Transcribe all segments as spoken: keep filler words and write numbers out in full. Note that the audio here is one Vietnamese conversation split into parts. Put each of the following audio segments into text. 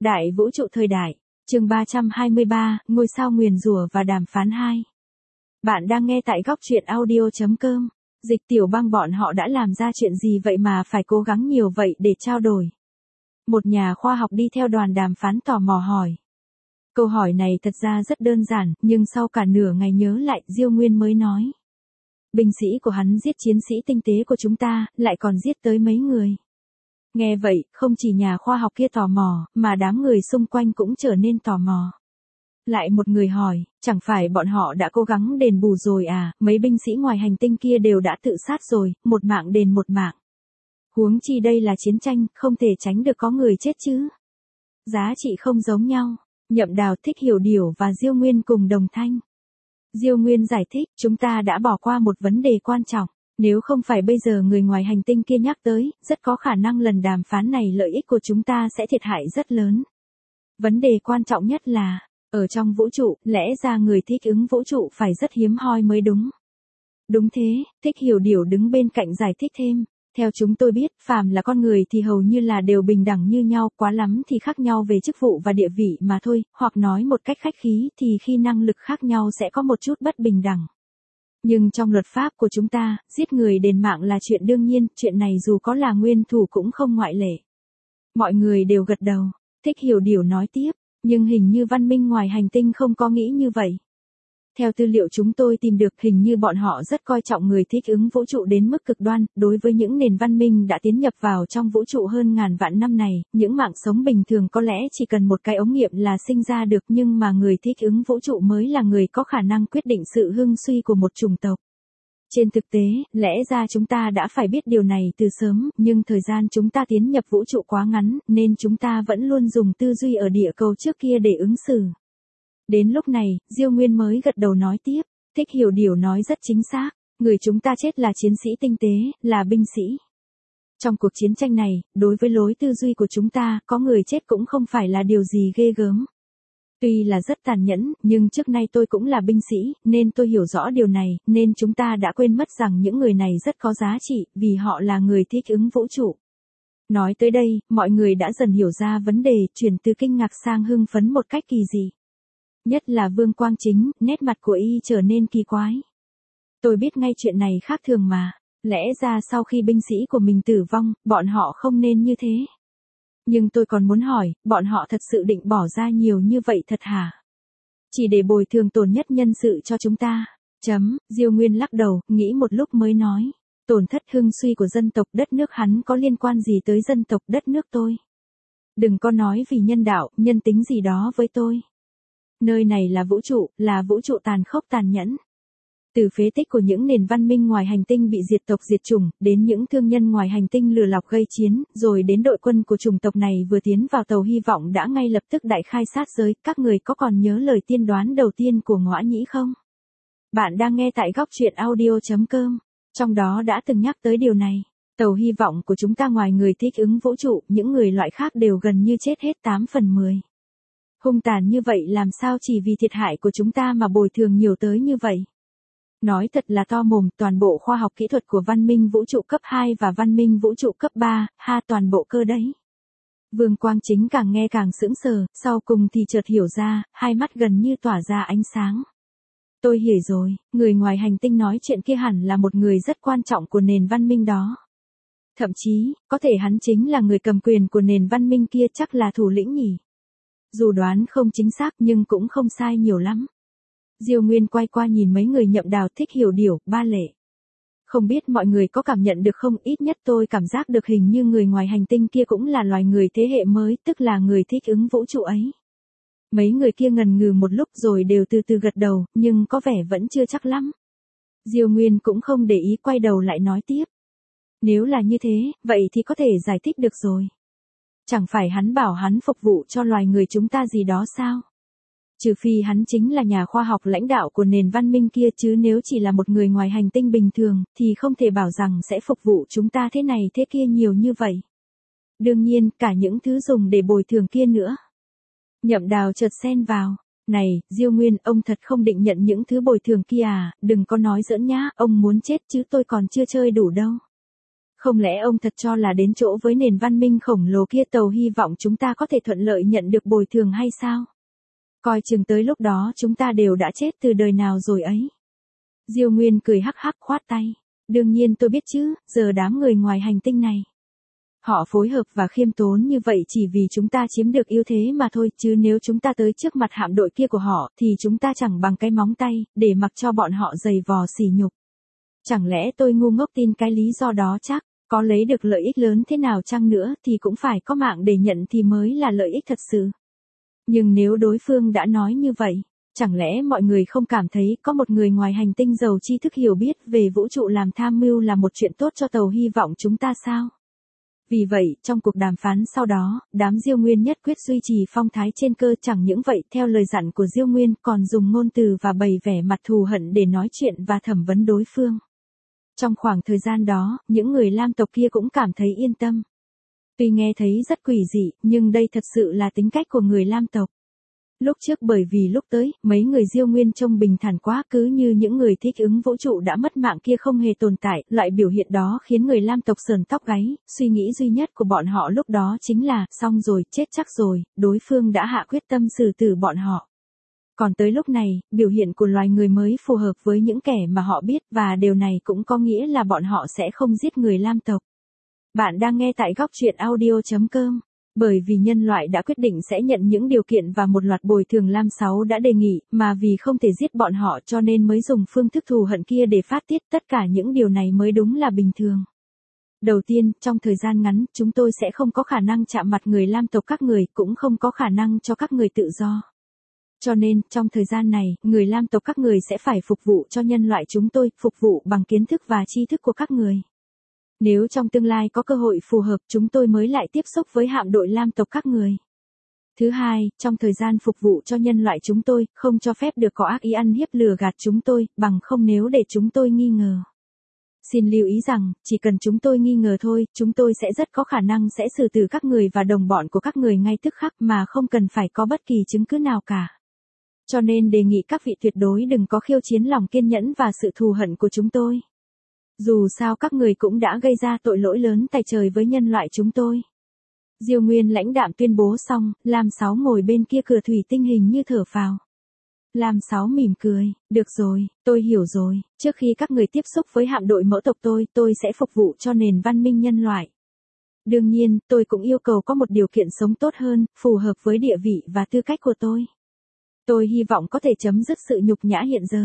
Đại vũ trụ thời đại, chương ba trăm hai mươi ba, ngôi sao nguyền rủa và đàm phán hai. Bạn đang nghe tại góc truyện audio chấm com. Dịch Tiểu Bang bọn họ đã làm ra chuyện gì vậy mà phải cố gắng nhiều vậy để trao đổi? Một nhà khoa học đi theo đoàn đàm phán tò mò hỏi. Câu hỏi này thật ra rất đơn giản, nhưng sau cả nửa ngày nhớ lại, Diêu Nguyên mới nói. Binh sĩ của hắn giết chiến sĩ tinh tế của chúng ta, lại còn giết tới mấy người. Nghe vậy, không chỉ nhà khoa học kia tò mò, mà đám người xung quanh cũng trở nên tò mò. Lại một người hỏi, chẳng phải bọn họ đã cố gắng đền bù rồi à, mấy binh sĩ ngoài hành tinh kia đều đã tự sát rồi, một mạng đền một mạng. Huống chi đây là chiến tranh, không thể tránh được có người chết chứ. Giá trị không giống nhau, Nhậm Đào, Thích Hiểu Điểu và Diêu Nguyên cùng đồng thanh. Diêu Nguyên giải thích, chúng ta đã bỏ qua một vấn đề quan trọng. Nếu không phải bây giờ người ngoài hành tinh kia nhắc tới, rất có khả năng lần đàm phán này lợi ích của chúng ta sẽ thiệt hại rất lớn. Vấn đề quan trọng nhất là, ở trong vũ trụ, lẽ ra người thích ứng vũ trụ phải rất hiếm hoi mới đúng. Đúng thế, Thích Hiểu Điểu đứng bên cạnh giải thích thêm. Theo chúng tôi biết, phàm là con người thì hầu như là đều bình đẳng như nhau, quá lắm thì khác nhau về chức vụ và địa vị mà thôi, hoặc nói một cách khách khí thì khi năng lực khác nhau sẽ có một chút bất bình đẳng. Nhưng trong luật pháp của chúng ta, giết người đền mạng là chuyện đương nhiên, chuyện này dù có là nguyên thủ cũng không ngoại lệ. Mọi người đều gật đầu, Thích Hiểu Điểu nói tiếp, nhưng hình như văn minh ngoài hành tinh không có nghĩ như vậy. Theo tư liệu chúng tôi tìm được, hình như bọn họ rất coi trọng người thích ứng vũ trụ đến mức cực đoan, đối với những nền văn minh đã tiến nhập vào trong vũ trụ hơn ngàn vạn năm này, những mạng sống bình thường có lẽ chỉ cần một cái ống nghiệm là sinh ra được, nhưng mà người thích ứng vũ trụ mới là người có khả năng quyết định sự hưng suy của một chủng tộc. Trên thực tế, lẽ ra chúng ta đã phải biết điều này từ sớm, nhưng thời gian chúng ta tiến nhập vũ trụ quá ngắn, nên chúng ta vẫn luôn dùng tư duy ở địa cầu trước kia để ứng xử. Đến lúc này, Diêu Nguyên mới gật đầu nói tiếp, Thích Hiểu Điểu nói rất chính xác, người chúng ta chết là chiến sĩ tinh tế, là binh sĩ. Trong cuộc chiến tranh này, đối với lối tư duy của chúng ta, có người chết cũng không phải là điều gì ghê gớm. Tuy là rất tàn nhẫn, nhưng trước nay tôi cũng là binh sĩ, nên tôi hiểu rõ điều này, nên chúng ta đã quên mất rằng những người này rất có giá trị, vì họ là người thích ứng vũ trụ. Nói tới đây, mọi người đã dần hiểu ra vấn đề, chuyển từ kinh ngạc sang hưng phấn một cách kỳ dị. Nhất là Vương Quang Chính, nét mặt của y trở nên kỳ quái. Tôi biết ngay chuyện này khác thường mà, lẽ ra sau khi binh sĩ của mình tử vong, bọn họ không nên như thế. Nhưng tôi còn muốn hỏi, bọn họ thật sự định bỏ ra nhiều như vậy thật hả? Chỉ để bồi thường tổn nhất nhân sự cho chúng ta. Chấm, Diêu Nguyên lắc đầu, nghĩ một lúc mới nói. Tổn thất hưng suy của dân tộc đất nước hắn có liên quan gì tới dân tộc đất nước tôi? Đừng có nói vì nhân đạo, nhân tính gì đó với tôi. Nơi này là vũ trụ, là vũ trụ tàn khốc tàn nhẫn. Từ phế tích của những nền văn minh ngoài hành tinh bị diệt tộc diệt chủng, đến những thương nhân ngoài hành tinh lừa lọc gây chiến, rồi đến đội quân của chủng tộc này vừa tiến vào tàu hy vọng đã ngay lập tức đại khai sát giới, các người có còn nhớ lời tiên đoán đầu tiên của Ngõa Nhĩ không? Bạn đang nghe tại góc truyện audio chấm com, trong đó đã từng nhắc tới điều này. Tàu hy vọng của chúng ta ngoài người thích ứng vũ trụ, những người loại khác đều gần như chết hết tám phần mười. Hung tàn như vậy làm sao chỉ vì thiệt hại của chúng ta mà bồi thường nhiều tới như vậy? Nói thật là to mồm, toàn bộ khoa học kỹ thuật của văn minh vũ trụ cấp hai và văn minh vũ trụ cấp ba, ha toàn bộ cơ đấy. Vương Quang Chính càng nghe càng sững sờ, sau cùng thì chợt hiểu ra, hai mắt gần như tỏa ra ánh sáng. Tôi hiểu rồi, người ngoài hành tinh nói chuyện kia hẳn là một người rất quan trọng của nền văn minh đó. Thậm chí, có thể hắn chính là người cầm quyền của nền văn minh kia, chắc là thủ lĩnh nhỉ. Dù đoán không chính xác nhưng cũng không sai nhiều lắm. Diêu Nguyên quay qua nhìn mấy người Nhậm Đào, Thích Hiểu Điểu, Ba Lệ. Không biết mọi người có cảm nhận được không, ít nhất tôi cảm giác được hình như người ngoài hành tinh kia cũng là loài người thế hệ mới, tức là người thích ứng vũ trụ ấy. Mấy người kia ngần ngừ một lúc rồi đều từ từ gật đầu, nhưng có vẻ vẫn chưa chắc lắm. Diêu Nguyên cũng không để ý, quay đầu lại nói tiếp. Nếu là như thế, vậy thì có thể giải thích được rồi. Chẳng phải hắn bảo hắn phục vụ cho loài người chúng ta gì đó sao? Trừ phi hắn chính là nhà khoa học lãnh đạo của nền văn minh kia, chứ nếu chỉ là một người ngoài hành tinh bình thường, thì không thể bảo rằng sẽ phục vụ chúng ta thế này thế kia nhiều như vậy. Đương nhiên, cả những thứ dùng để bồi thường kia nữa. Nhậm Đào chợt xen vào. Này, Diêu Nguyên, ông thật không định nhận những thứ bồi thường kia à, đừng có nói giỡn nhá, ông muốn chết chứ tôi còn chưa chơi đủ đâu. Không lẽ ông thật cho là đến chỗ với nền văn minh khổng lồ kia tàu hy vọng chúng ta có thể thuận lợi nhận được bồi thường hay sao? Coi chừng tới lúc đó chúng ta đều đã chết từ đời nào rồi ấy. Diêu Nguyên cười hắc hắc khoát tay. Đương nhiên tôi biết chứ, giờ đám người ngoài hành tinh này. Họ phối hợp và khiêm tốn như vậy chỉ vì chúng ta chiếm được ưu thế mà thôi, chứ nếu chúng ta tới trước mặt hạm đội kia của họ thì chúng ta chẳng bằng cái móng tay, để mặc cho bọn họ giày vò sỉ nhục. Chẳng lẽ tôi ngu ngốc tin cái lý do đó chắc, có lấy được lợi ích lớn thế nào chăng nữa thì cũng phải có mạng để nhận thì mới là lợi ích thật sự. Nhưng nếu đối phương đã nói như vậy, chẳng lẽ mọi người không cảm thấy có một người ngoài hành tinh giàu tri thức hiểu biết về vũ trụ làm tham mưu là một chuyện tốt cho tàu hy vọng chúng ta sao? Vì vậy, trong cuộc đàm phán sau đó, đám Diêu Nguyên nhất quyết duy trì phong thái trên cơ, chẳng những vậy, theo lời dặn của Diêu Nguyên còn dùng ngôn từ và bày vẻ mặt thù hận để nói chuyện và thẩm vấn đối phương. Trong khoảng thời gian đó, những người Lam tộc kia cũng cảm thấy yên tâm. Tuy nghe thấy rất quỷ dị, nhưng đây thật sự là tính cách của người Lam tộc. Lúc trước bởi vì lúc tới, mấy người Diêu Nguyên trông bình thản quá, cứ như những người thích ứng vũ trụ đã mất mạng kia không hề tồn tại, loại biểu hiện đó khiến người Lam tộc sờn tóc gáy, suy nghĩ duy nhất của bọn họ lúc đó chính là, xong rồi, chết chắc rồi, đối phương đã hạ quyết tâm xử tử bọn họ. Còn tới lúc này, biểu hiện của loài người mới phù hợp với những kẻ mà họ biết, và điều này cũng có nghĩa là bọn họ sẽ không giết người Lam tộc. Bạn đang nghe tại góc truyện audio chấm com. Bởi vì nhân loại đã quyết định sẽ nhận những điều kiện và một loạt bồi thường Lam sáu đã đề nghị, mà vì không thể giết bọn họ cho nên mới dùng phương thức thù hận kia để phát tiết, tất cả những điều này mới đúng là bình thường. Đầu tiên, trong thời gian ngắn, chúng tôi sẽ không có khả năng chạm mặt người Lam tộc các người, cũng không có khả năng cho các người tự do. Cho nên, trong thời gian này, người Lam tộc các người sẽ phải phục vụ cho nhân loại chúng tôi, phục vụ bằng kiến thức và tri thức của các người. Nếu trong tương lai có cơ hội phù hợp, chúng tôi mới lại tiếp xúc với hạm đội Lam tộc các người. Thứ hai, trong thời gian phục vụ cho nhân loại chúng tôi, không cho phép được có ác ý ăn hiếp lừa gạt chúng tôi, bằng không nếu để chúng tôi nghi ngờ. Xin lưu ý rằng, chỉ cần chúng tôi nghi ngờ thôi, chúng tôi sẽ rất có khả năng sẽ xử tử các người và đồng bọn của các người ngay tức khắc mà không cần phải có bất kỳ chứng cứ nào cả. Cho nên đề nghị các vị tuyệt đối đừng có khiêu chiến lòng kiên nhẫn và sự thù hận của chúng tôi. Dù sao các người cũng đã gây ra tội lỗi lớn tày trời với nhân loại chúng tôi. Diêu Nguyên lãnh đạm tuyên bố xong, Lam Sáu ngồi bên kia cửa thủy tinh hình như thở phào. Lam Sáu mỉm cười, được rồi, tôi hiểu rồi, trước khi các người tiếp xúc với hạm đội mẫu tộc tôi, tôi sẽ phục vụ cho nền văn minh nhân loại. Đương nhiên, tôi cũng yêu cầu có một điều kiện sống tốt hơn, phù hợp với địa vị và tư cách của tôi. Tôi hy vọng có thể chấm dứt sự nhục nhã hiện giờ.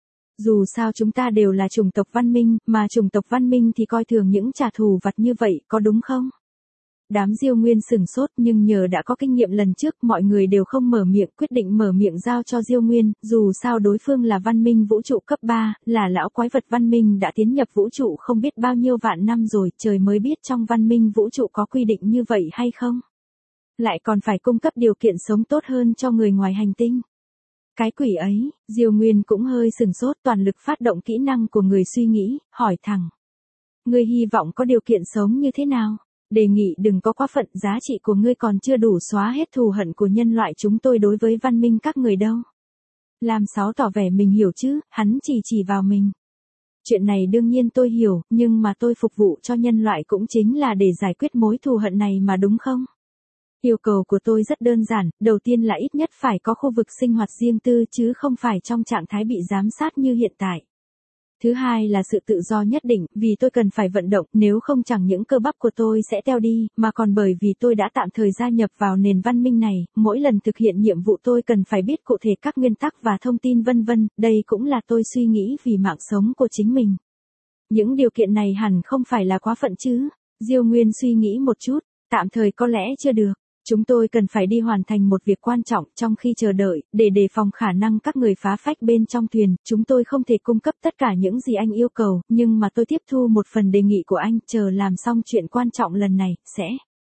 Dù sao chúng ta đều là chủng tộc văn minh, mà chủng tộc văn minh thì coi thường những trả thù vặt như vậy, có đúng không? Đám Diêu Nguyên sửng sốt, nhưng nhờ đã có kinh nghiệm lần trước, mọi người đều không mở miệng, quyết định mở miệng giao cho Diêu Nguyên, dù sao đối phương là văn minh vũ trụ cấp ba, là lão quái vật văn minh đã tiến nhập vũ trụ không biết bao nhiêu vạn năm rồi, trời mới biết trong văn minh vũ trụ có quy định như vậy hay không. Lại còn phải cung cấp điều kiện sống tốt hơn cho người ngoài hành tinh. Cái quỷ ấy, Diêu Nguyên cũng hơi sừng sốt, toàn lực phát động kỹ năng của người suy nghĩ, hỏi thẳng. Ngươi hy vọng có điều kiện sống như thế nào? Đề nghị đừng có quá phận, giá trị của ngươi còn chưa đủ xóa hết thù hận của nhân loại chúng tôi đối với văn minh các người đâu. Lam Sáu tỏ vẻ mình hiểu chứ, hắn chỉ chỉ vào mình. Chuyện này đương nhiên tôi hiểu, nhưng mà tôi phục vụ cho nhân loại cũng chính là để giải quyết mối thù hận này mà đúng không? Yêu cầu của tôi rất đơn giản, đầu tiên là ít nhất phải có khu vực sinh hoạt riêng tư chứ không phải trong trạng thái bị giám sát như hiện tại. Thứ hai là sự tự do nhất định, vì tôi cần phải vận động, nếu không chẳng những cơ bắp của tôi sẽ teo đi, mà còn bởi vì tôi đã tạm thời gia nhập vào nền văn minh này, mỗi lần thực hiện nhiệm vụ tôi cần phải biết cụ thể các nguyên tắc và thông tin vân vân, đây cũng là tôi suy nghĩ vì mạng sống của chính mình. Những điều kiện này hẳn không phải là quá phận chứ? Diêu Nguyên suy nghĩ một chút, tạm thời có lẽ chưa được. Chúng tôi cần phải đi hoàn thành một việc quan trọng trong khi chờ đợi, để đề phòng khả năng các người phá phách bên trong thuyền, chúng tôi không thể cung cấp tất cả những gì anh yêu cầu, nhưng mà tôi tiếp thu một phần đề nghị của anh, chờ làm xong chuyện quan trọng lần này, sẽ.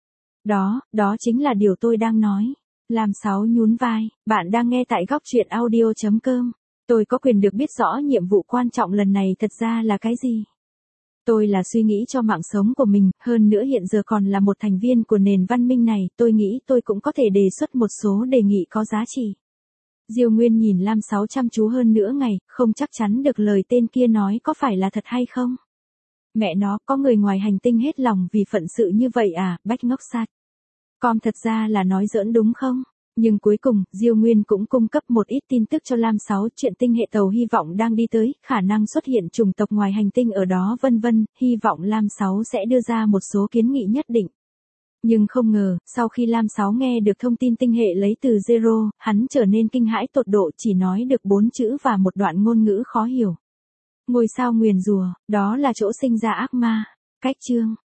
Đó, đó chính là điều tôi đang nói. Lam Sáu nhún vai, bạn đang nghe tại góc truyện audio chấm com. Tôi có quyền được biết rõ nhiệm vụ quan trọng lần này thật ra là cái gì. Tôi là suy nghĩ cho mạng sống của mình, hơn nữa hiện giờ còn là một thành viên của nền văn minh này, tôi nghĩ tôi cũng có thể đề xuất một số đề nghị có giá trị. Diêu Nguyên nhìn Lam Sáu chăm chú hơn nữa ngày, không chắc chắn được lời tên kia nói có phải là thật hay không. Mẹ nó, có người ngoài hành tinh hết lòng vì phận sự như vậy à, bách ngốc sạt. Com thật ra là nói giỡn đúng không? Nhưng cuối cùng, Diêu Nguyên cũng cung cấp một ít tin tức cho Lam sáu, chuyện tinh hệ tàu hy vọng đang đi tới, khả năng xuất hiện chủng tộc ngoài hành tinh ở đó vân vân, hy vọng Lam sáu sẽ đưa ra một số kiến nghị nhất định. Nhưng không ngờ, sau khi Lam sáu nghe được thông tin tinh hệ lấy từ Zero, hắn trở nên kinh hãi tột độ, chỉ nói được bốn chữ và một đoạn ngôn ngữ khó hiểu. Ngôi sao nguyền rủa, đó là chỗ sinh ra ác ma. Cách chương